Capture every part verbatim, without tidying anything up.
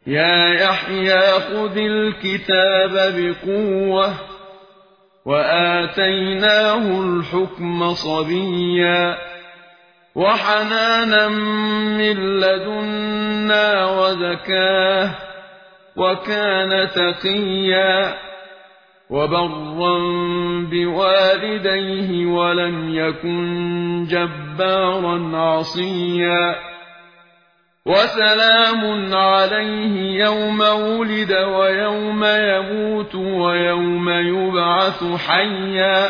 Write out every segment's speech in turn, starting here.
يا يحيى خذ الكتاب بقوة وآتيناه الحكم صبيا وحنانا من لدنا وزكاه وكان تقيا وبرا بوالديه ولم يكن جبارا عصيا وسلام عليه يوم ولد ويوم يموت ويوم يبعث حيا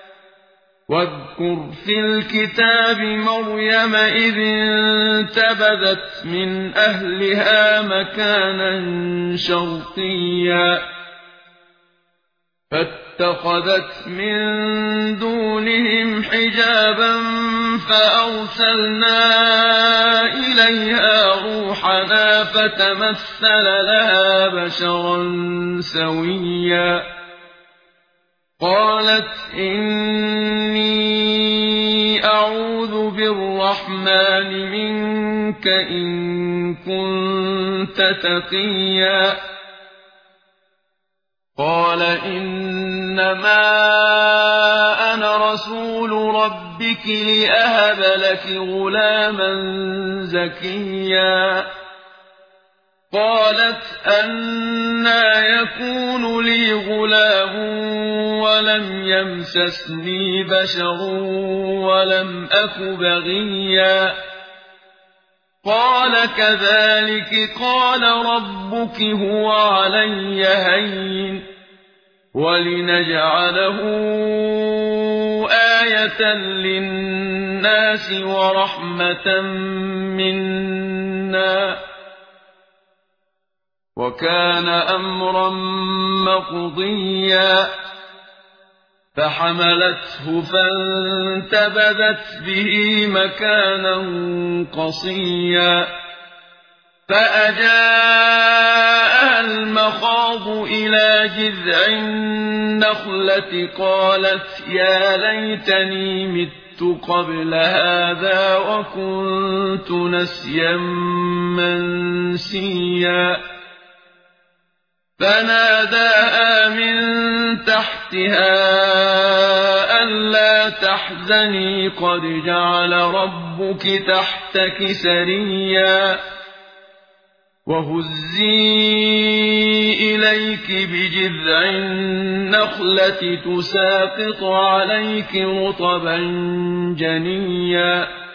واذكر في الكتاب مريم إذ انتبذت من أهلها مكانا شرقيا فاتخذت من دونهم حجابا فأرسلنا إليها روحنا فتمثل لها بشرا سويا قالت إني أعوذ بالرحمن منك إن كنت تقيا قال إنما أنا رسول ربك لأهب لك غلاما زكيا قالت أنى يكون لي غلام ولم يمسسني بشر ولم أك بغيا قال كذلك قال ربك هو علي هين ولنجعله آية للناس ورحمة منا وكان أمرا مقضيا فحملته فانتبذت به مكانا قصيا فأجاءها المخاض إلى جذع النخلة قالت يا ليتني مت قبل هذا وكنت نسيا منسيا فناداها من تحتها ألا تحزني قد جعل ربك تحتك سريا وهزي إليك بجذع النخلة تساقط عليك رطبا جنيا